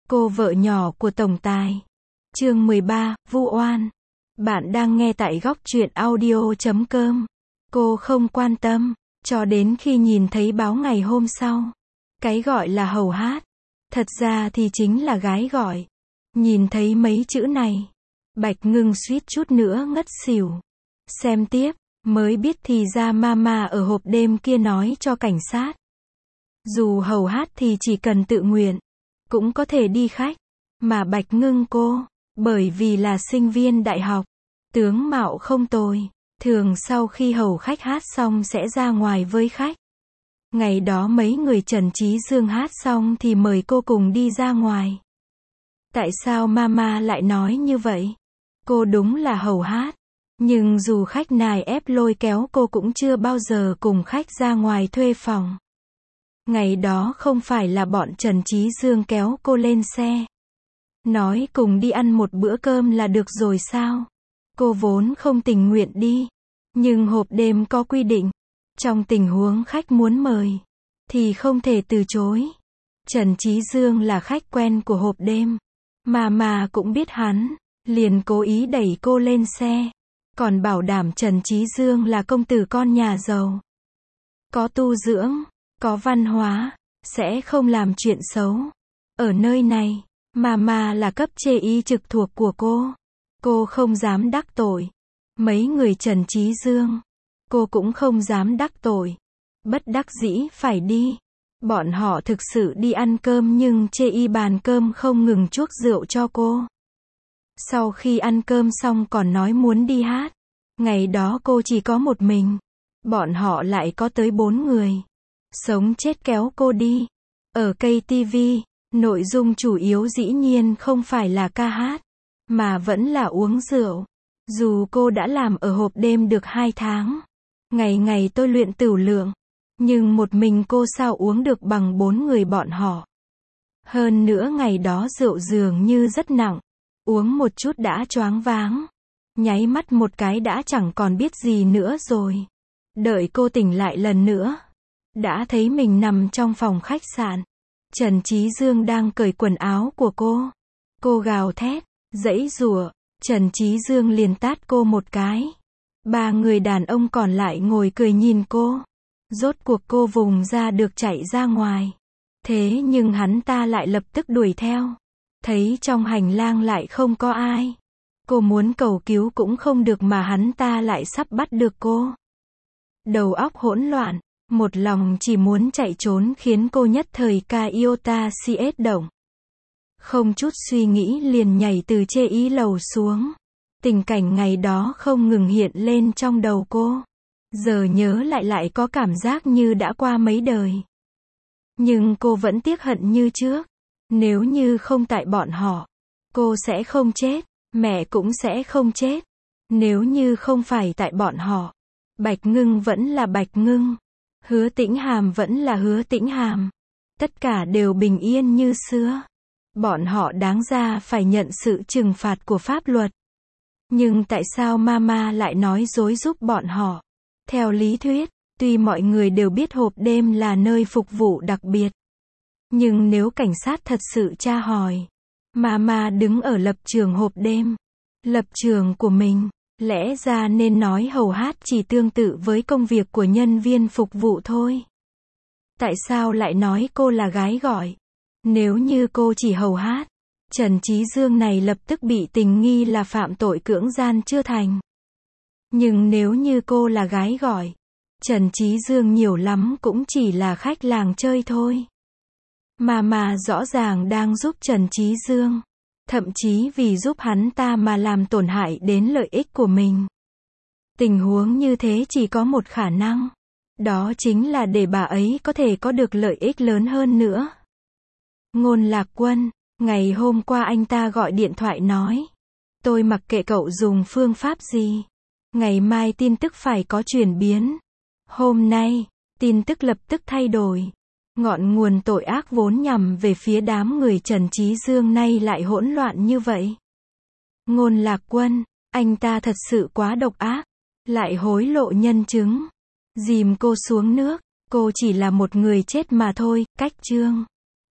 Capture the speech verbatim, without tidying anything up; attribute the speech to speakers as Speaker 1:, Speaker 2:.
Speaker 1: Cô vợ nhỏ của tổng tài. Chương mười ba, Vu oan. Bạn đang nghe tại góc truyện audio chấm com. Cô không quan tâm, cho đến khi nhìn thấy báo ngày hôm sau. Cái gọi là hầu hát, thật ra thì chính là gái gọi. Nhìn thấy mấy chữ này, Bạch Ngưng suýt chút nữa ngất xỉu. Xem tiếp, mới biết thì ra mama ở hộp đêm kia nói cho cảnh sát. Dù hầu hát thì chỉ cần tự nguyện, cũng có thể đi khách. Mà Bạch Ngưng cô, bởi vì là sinh viên đại học, tướng mạo không tồi, thường sau khi hầu khách hát xong sẽ ra ngoài với khách. Ngày đó mấy người Trần Trí Dương hát xong thì mời cô cùng đi ra ngoài. Tại sao mama lại nói như vậy? Cô đúng là hầu hát, nhưng dù khách nài ép lôi kéo cô cũng chưa bao giờ cùng khách ra ngoài thuê phòng. Ngày đó không phải là bọn Trần Trí Dương kéo cô lên xe, nói cùng đi ăn một bữa cơm là được rồi sao? Cô vốn không tình nguyện đi, nhưng hộp đêm có quy định, trong tình huống khách muốn mời, thì không thể từ chối. Trần Trí Dương là khách quen của hộp đêm, mà mà cũng biết hắn, liền cố ý đẩy cô lên xe, còn bảo đảm Trần Trí Dương là công tử con nhà giàu, có tu dưỡng, có văn hóa, sẽ không làm chuyện xấu. Ở nơi này, mà mà là cấp chê y trực thuộc của cô. Cô không dám đắc tội mấy người Trần Trí Dương. Cô cũng không dám đắc tội. Bất đắc dĩ phải đi. Bọn họ thực sự đi ăn cơm nhưng chê y bàn cơm không ngừng chuốc rượu cho cô. Sau khi ăn cơm xong còn nói muốn đi hát. Ngày đó cô chỉ có một mình. Bọn họ lại có tới bốn người. Sống chết kéo cô đi. Ở cây ti vi, nội dung chủ yếu dĩ nhiên không phải là ca hát, mà vẫn là uống rượu. Dù cô đã làm ở hộp đêm được hai tháng, ngày ngày tôi luyện tửu lượng, nhưng một mình cô sao uống được bằng bốn người bọn họ. Hơn nữa ngày đó rượu dường như rất nặng, uống một chút đã choáng váng, nháy mắt một cái đã chẳng còn biết gì nữa rồi. Đợi cô tỉnh lại lần nữa, đã thấy mình nằm trong phòng khách sạn. Trần Trí Dương đang cởi quần áo của cô. Cô gào thét, giãy giụa, Trần Trí Dương liền tát cô một cái. Ba người đàn ông còn lại ngồi cười nhìn cô. Rốt cuộc cô vùng ra được chạy ra ngoài. Thế nhưng hắn ta lại lập tức đuổi theo. Thấy trong hành lang lại không có ai. Cô muốn cầu cứu cũng không được mà hắn ta lại sắp bắt được cô. Đầu óc hỗn loạn. Một lòng chỉ muốn chạy trốn khiến cô nhất thời ca iota cs động. Không chút suy nghĩ liền nhảy từ chê y lầu xuống. Tình cảnh ngày đó không ngừng hiện lên trong đầu cô. Giờ nhớ lại lại có cảm giác như đã qua mấy đời. Nhưng cô vẫn tiếc hận như trước. Nếu như không tại bọn họ, cô sẽ không chết, mẹ cũng sẽ không chết. Nếu như không phải tại bọn họ, Bạch Ngưng vẫn là Bạch Ngưng. Hứa Tĩnh Hàm vẫn là Hứa Tĩnh Hàm. Tất cả đều bình yên như xưa. Bọn họ đáng ra phải nhận sự trừng phạt của pháp luật. Nhưng tại sao mama lại nói dối giúp bọn họ? Theo lý thuyết, tuy mọi người đều biết hộp đêm là nơi phục vụ đặc biệt, nhưng nếu cảnh sát thật sự tra hỏi, mama đứng ở lập trường hộp đêm, lập trường của mình, lẽ ra nên nói hầu hát chỉ tương tự với công việc của nhân viên phục vụ thôi. Tại sao lại nói cô là gái gọi? Nếu như cô chỉ hầu hát, Trần Trí Dương này lập tức bị tình nghi là phạm tội cưỡng gian chưa thành. Nhưng nếu như cô là gái gọi, Trần Trí Dương nhiều lắm cũng chỉ là khách làng chơi thôi. Mà mà rõ ràng đang giúp Trần Trí Dương. Thậm chí vì giúp hắn ta mà làm tổn hại đến lợi ích của mình. Tình huống như thế chỉ có một khả năng. Đó chính là để bà ấy có thể có được lợi ích lớn hơn nữa. Ngôn Lạc Quân, ngày hôm qua anh ta gọi điện thoại nói. Tôi mặc kệ cậu dùng phương pháp gì. Ngày mai tin tức phải có chuyển biến. Hôm nay, tin tức lập tức thay đổi. Ngọn nguồn tội ác vốn nhằm về phía đám người Trần Trí Dương nay lại hỗn loạn như vậy. Ngôn Lạc Quân, anh ta thật sự quá độc ác, lại hối lộ nhân chứng, dìm cô xuống nước, cô chỉ là một người chết mà thôi. Cách chương